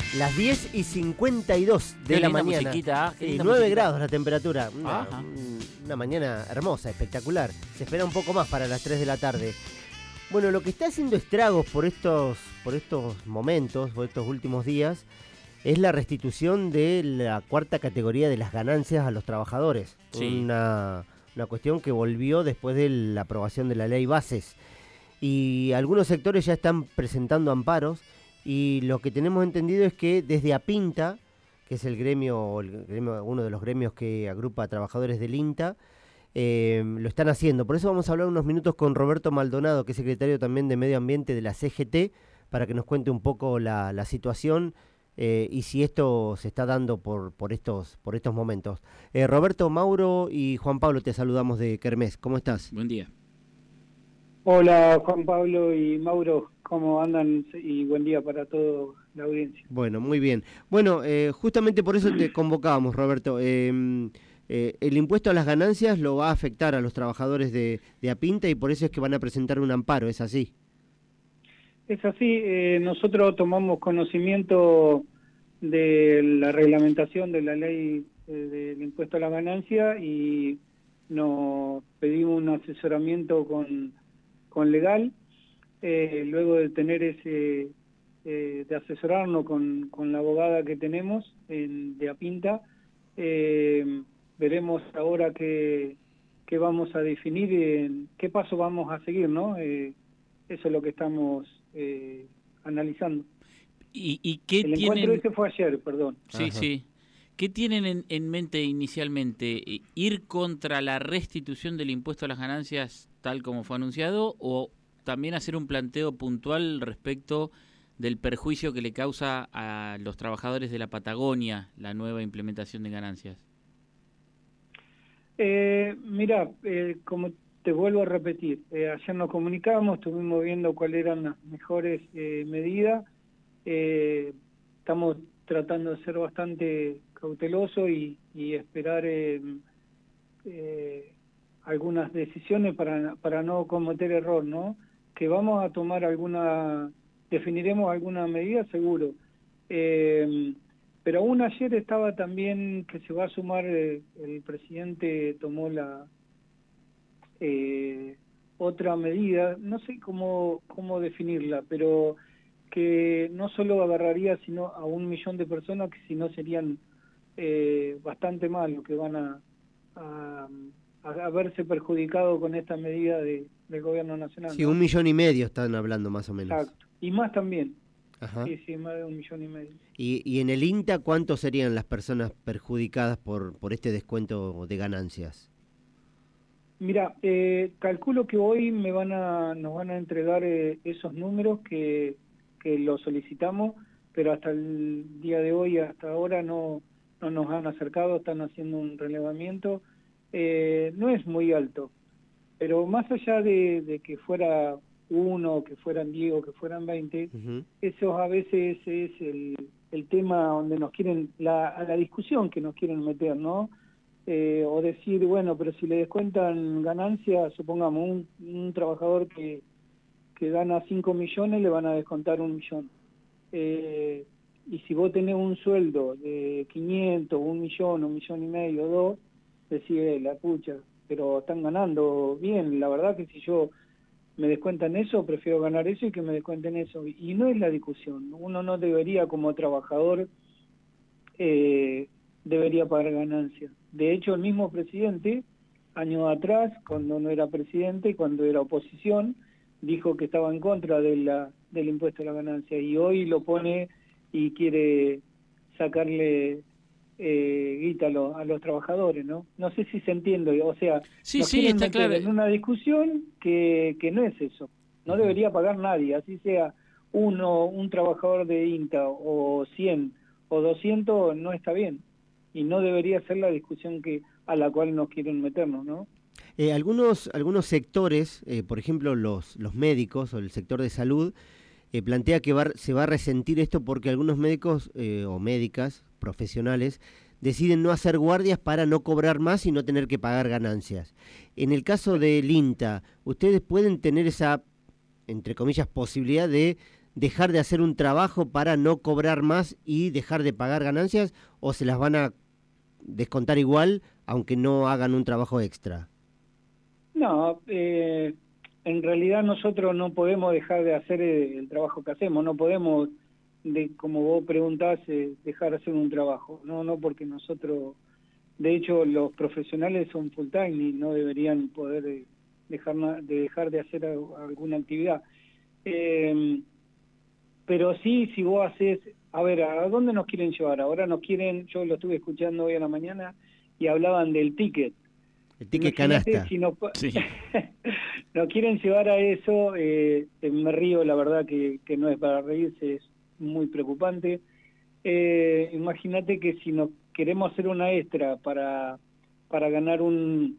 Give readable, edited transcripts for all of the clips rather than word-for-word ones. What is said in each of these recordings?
Las 10:52 de Qué la linda mañana. musiquita, qué linda 9 musiquita. grados la temperatura. Ajá. Una mañana hermosa, espectacular. Se espera un poco más para las 3 de la tarde. Bueno, lo que está haciendo estragos por estos momentos, por estos últimos días, es la restitución de la cuarta categoría de las ganancias a los trabajadores. Sí. Una cuestión que volvió después de la aprobación de la ley Bases. Y algunos sectores ya están presentando amparos. Y lo que tenemos entendido es que desde APINTA, que es el gremio, uno de los gremios que agrupa a trabajadores del INTA, lo están haciendo. Por eso vamos a hablar unos minutos con Roberto Maldonado, que es secretario también de Medio Ambiente de la CGT, para que nos cuente un poco la situación y si esto se está dando por estos momentos. Roberto, Mauro y Juan Pablo, te saludamos de Kermés. ¿Cómo estás? Buen día. Hola Juan Pablo y Mauro, ¿cómo andan? Y buen día para toda la audiencia. Bueno, muy bien. Bueno, justamente por eso te convocábamos, Roberto. El impuesto a las ganancias lo va a afectar a los trabajadores de APINTA y por eso es que van a presentar un amparo, ¿es así? Es así, nosotros tomamos conocimiento de la reglamentación de la ley del impuesto a la ganancia y nos pedimos un asesoramiento con legal, luego de tener de asesorarnos con la abogada que tenemos de APINTA, veremos ahora qué vamos a definir, qué paso vamos a seguir, ¿no? Eso es lo que estamos analizando. ¿Y qué El tienen? encuentro ese fue ayer, perdón. Sí, Ajá. sí. ¿Qué tienen en mente inicialmente? ¿Ir contra la restitución del impuesto a las ganancias tal como fue anunciado o también hacer un planteo puntual respecto del perjuicio que le causa a los trabajadores de la Patagonia la nueva implementación de ganancias? Mira, como te vuelvo a repetir, ayer nos comunicamos, estuvimos viendo cuáles eran las mejores medidas, estamos tratando de ser bastante cautelosos y esperar algunas decisiones para no cometer error, ¿no? Que vamos a tomar definiremos alguna medida seguro, pero aún ayer estaba también que se va a sumar, el presidente tomó otra medida, no sé cómo definirla, pero que no solo agarraría sino a 1 millón de personas, que si no serían bastante más los que van a verse perjudicados con esta medida del gobierno nacional. Sí, ¿no? 1,5 millones están hablando más o menos. Exacto, y más también. Ajá. Sí, más de 1,5 millones. Y en el INTA, ¿cuántos serían las personas perjudicadas por este descuento de ganancias? Mira, calculo que hoy nos van a entregar esos números que los solicitamos, pero hasta el día de hoy, hasta ahora, no nos han acercado, están haciendo un relevamiento. No es muy alto, pero más allá de que fuera 1, que fueran 10 o que fueran 20, Uh-huh. eso a veces es el tema donde nos quieren, a la discusión que nos quieren meter, ¿no? O decir, bueno, pero si le descuentan ganancias, supongamos un trabajador que gana 5 millones, le van a descontar 1 millón. Y si vos tenés un sueldo de 500, 1 millón, 1,5 millones, 2, decís, la pucha, pero están ganando bien. La verdad que si yo me descuentan eso, prefiero ganar eso y que me descuenten eso. Y no es la discusión. Uno no debería, como trabajador, debería pagar ganancias. De hecho, el mismo presidente, años atrás, cuando no era presidente y cuando era oposición, dijo que estaba en contra del impuesto a la ganancia, y hoy lo pone y quiere sacarle guita a los trabajadores, ¿no? No sé si se entiende, o sea, Sí, nos sí, quieren está meter claro. en una discusión que no es eso. No debería pagar nadie, así sea un trabajador de INTA o 100 o 200, no está bien. Y no debería ser la discusión a la cual nos quieren meternos, ¿no? Algunos sectores, por ejemplo los médicos o el sector de salud, plantea que se va a resentir esto porque algunos médicos o médicas profesionales deciden no hacer guardias para no cobrar más y no tener que pagar ganancias. En el caso del INTA, ¿ustedes pueden tener esa, entre comillas, posibilidad de dejar de hacer un trabajo para no cobrar más y dejar de pagar ganancias, o se las van a descontar igual aunque no hagan un trabajo extra? No, en realidad nosotros no podemos dejar de hacer el trabajo que hacemos, no podemos, como vos preguntás, dejar de hacer un trabajo, no porque nosotros, de hecho los profesionales son full time y no deberían poder dejar de hacer alguna actividad. Pero sí, si vos haces, a ver, ¿a dónde nos quieren llevar? Ahora nos quieren, yo lo estuve escuchando hoy a la mañana y hablaban del ticket. El ticket Imagínate canasta. si nos, Sí. nos quieren llevar a eso, me río, la verdad que no es para reírse, es muy preocupante. Imagínate que si nos queremos hacer una extra para ganar un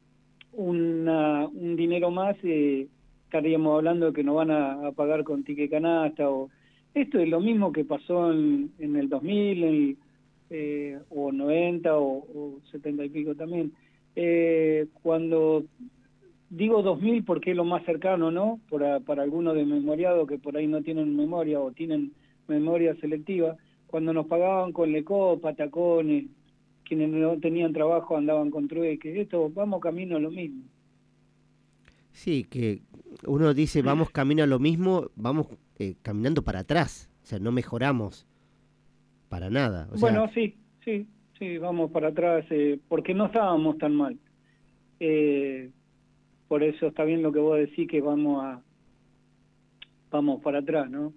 dinero más, estaríamos hablando de que nos van a pagar con ticket canasta. Esto es lo mismo que pasó en el 2000, o 90 o 70 y pico también. Cuando digo 2000 porque es lo más cercano, ¿no? Para algunos de memoriado que por ahí no tienen memoria o tienen memoria selectiva, cuando nos pagaban con Lecó, Patacones, quienes no tenían trabajo andaban con trueque, esto vamos camino a lo mismo. Sí, que uno dice vamos camino a lo mismo, vamos caminando para atrás, o sea, no mejoramos para nada. O sea, Bueno, sí, vamos para atrás, porque no estábamos tan mal. Por eso está bien lo que vos decís, que vamos para atrás, ¿no?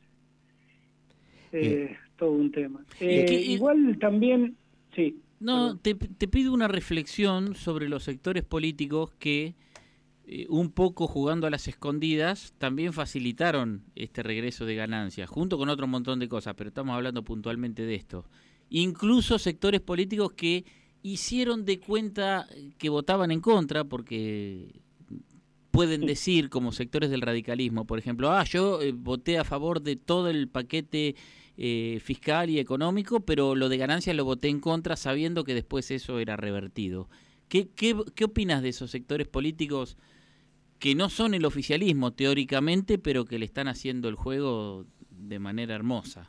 Todo un tema. Igual también, sí. No, te pido una reflexión sobre los sectores políticos que, un poco jugando a las escondidas, también facilitaron este regreso de ganancias, junto con otro montón de cosas, pero estamos hablando puntualmente de esto. Incluso sectores políticos que hicieron de cuenta que votaban en contra, porque pueden decir, como sectores del radicalismo, por ejemplo, yo voté a favor de todo el paquete fiscal y económico, pero lo de ganancias lo voté en contra sabiendo que después eso era revertido. ¿Qué opinas de esos sectores políticos que no son el oficialismo teóricamente, pero que le están haciendo el juego de manera hermosa?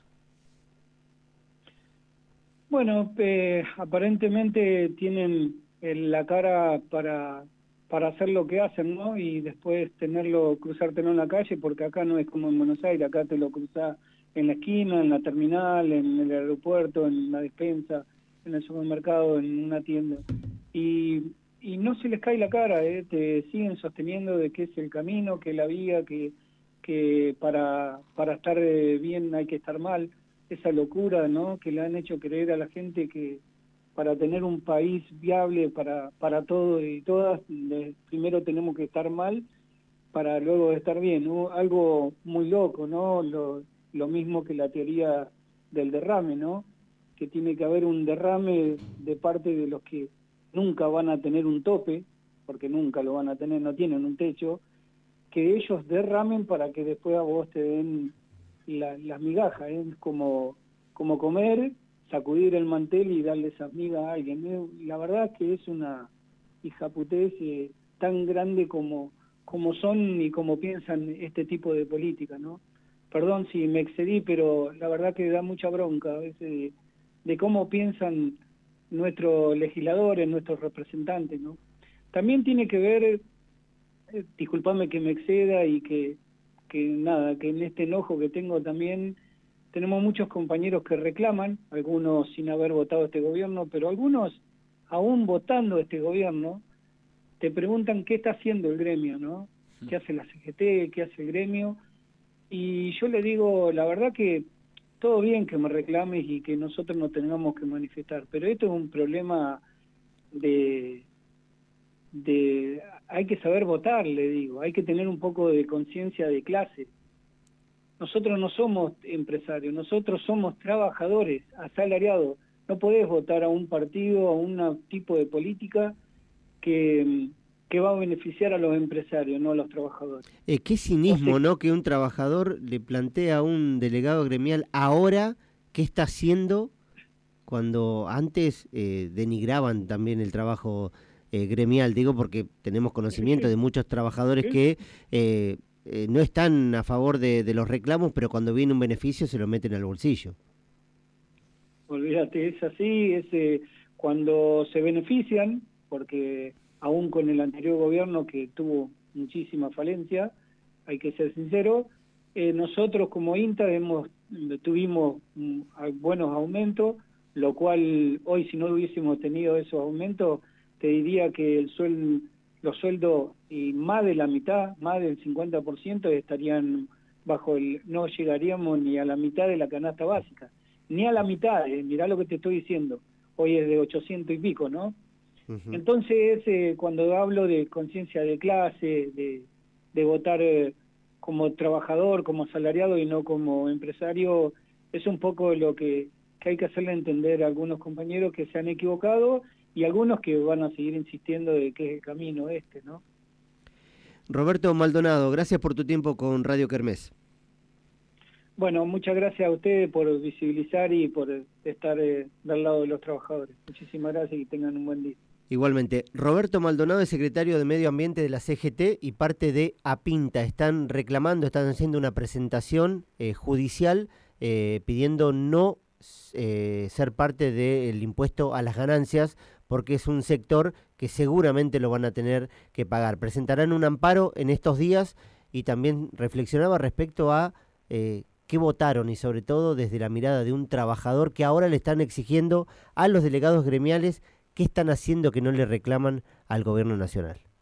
Bueno, aparentemente tienen la cara para hacer lo que hacen, ¿no? Y después cruzártelo en la calle, porque acá no es como en Buenos Aires, acá te lo cruzás en la esquina, en la terminal, en el aeropuerto, en la despensa, en el supermercado, en una tienda. Y no se les cae la cara, te siguen sosteniendo de que es el camino, que es la vía, que para estar bien hay que estar mal. Esa locura, ¿no?, que le han hecho creer a la gente que para tener un país viable para todos y todas, primero tenemos que estar mal para luego estar bien, ¿no? Algo muy loco, ¿no? Lo mismo que la teoría del derrame, ¿no? Que tiene que haber un derrame de parte de los que nunca van a tener un tope, porque nunca lo van a tener, no tienen un techo, que ellos derramen para que después a vos te den las migajas, como comer, sacudir el mantel y darle esas migas a alguien. La verdad que es una hijaputez tan grande como son y como piensan este tipo de política, ¿no? Perdón si me excedí, pero la verdad que da mucha bronca a veces de cómo piensan nuestros legisladores, nuestros representantes, ¿no? También tiene que ver, disculpame que me exceda y que en este enojo que tengo también, tenemos muchos compañeros que reclaman, algunos sin haber votado este gobierno, pero algunos aún votando este gobierno, te preguntan qué está haciendo el gremio, ¿no? ¿Qué hace la CGT? ¿Qué hace el gremio? Y yo le digo, la verdad que todo bien que me reclames y que nosotros nos tengamos que manifestar, pero esto es un problema hay que saber votar, le digo, hay que tener un poco de conciencia de clase. Nosotros no somos empresarios, nosotros somos trabajadores, asalariados. No podés votar a un partido, a un tipo de política que va a beneficiar a los empresarios, no a los trabajadores. Qué cinismo, ¿no? Que un trabajador le plantea a un delegado gremial ahora qué está haciendo, cuando antes denigraban también el trabajo gremial, digo, porque tenemos conocimiento de muchos trabajadores que no están a favor de los reclamos, pero cuando viene un beneficio se lo meten al bolsillo. Olvídate, es así, cuando se benefician, porque aún con el anterior gobierno que tuvo muchísima falencia, hay que ser sincero, nosotros como INTA tuvimos buenos aumentos, lo cual hoy si no hubiésemos tenido esos aumentos, te diría que los sueldos y más de la mitad, más del 50% estarían no llegaríamos ni a la mitad de la canasta básica, ni a la mitad, mirá lo que te estoy diciendo, hoy es de 800 y pico, ¿no? Uh-huh. Entonces, cuando hablo de conciencia de clase, de votar como trabajador, como asalariado y no como empresario, es un poco lo que hay que hacerle entender a algunos compañeros que se han equivocado y algunos que van a seguir insistiendo de que es el camino ¿no? Roberto Maldonado, gracias por tu tiempo con Radio Kermés. Bueno, muchas gracias a ustedes por visibilizar y por estar del lado de los trabajadores. Muchísimas gracias y tengan un buen día. Igualmente, Roberto Maldonado es secretario de Medio Ambiente de la CGT y parte de APINTA. Están haciendo una presentación judicial pidiendo no ser parte del impuesto a las ganancias porque es un sector que seguramente lo van a tener que pagar. Presentarán un amparo en estos días y también reflexionaba respecto a qué votaron y sobre todo desde la mirada de un trabajador que ahora le están exigiendo a los delegados gremiales qué están haciendo que no le reclaman al gobierno nacional.